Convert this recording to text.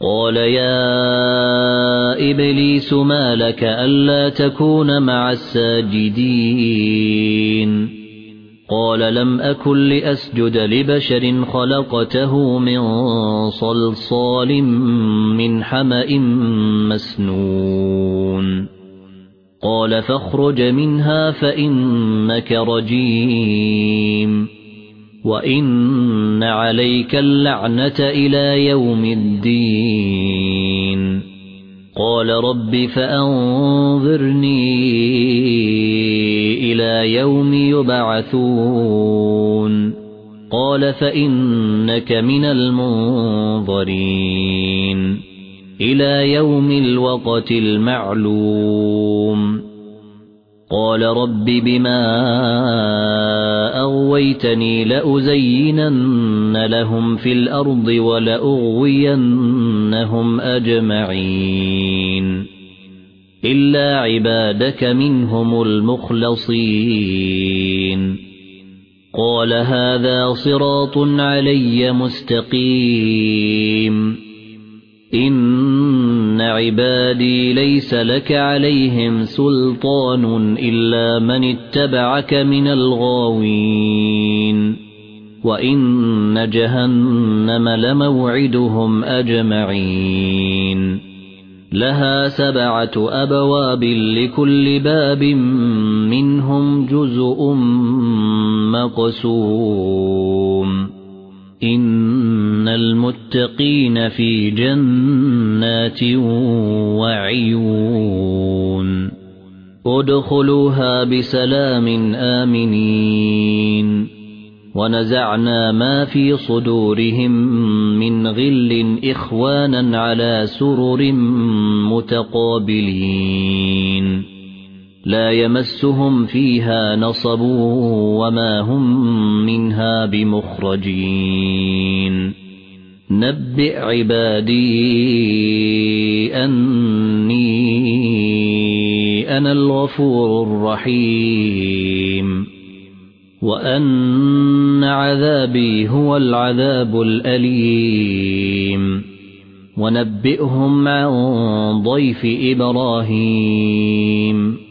قال يا إبليس ما لك ألا تكون مع الساجدين قال لم أكن لأسجد لبشر خلقته من صلصال من حمأ مسنون قال فاخرج منها فإنك رجيم وإن عليك اللعنة إلى يوم الدين قال رب فأنظرني إلى يوم يبعثون قال فإنك من المنظرين إلى يوم الوقت المعلوم قال رب بما أغويتني لأزينن لهم في الأرض ولأغوينهم أجمعين إلا عبادك منهم المخلصين قال هذا صراط علي مستقيم إن عبادي ليس لك عليهم سلطان إلا من اتبعك من الغاوين وإن جهنم لموعدهم أجمعين لها 7 أبواب لكل باب منهم جزء مقسوم إن المتقين في جنات وعيون ادخلوها بسلام آمنين ونزعنا ما في صدورهم من غل إخوانا على سرر متقابلين لا يمسهم فيها نصب وما هم منها بمخرجين نبئ عبادي أني أنا الغفور الرحيم وأن عذابي هو العذاب الأليم ونبئهم عن ضيف إبراهيم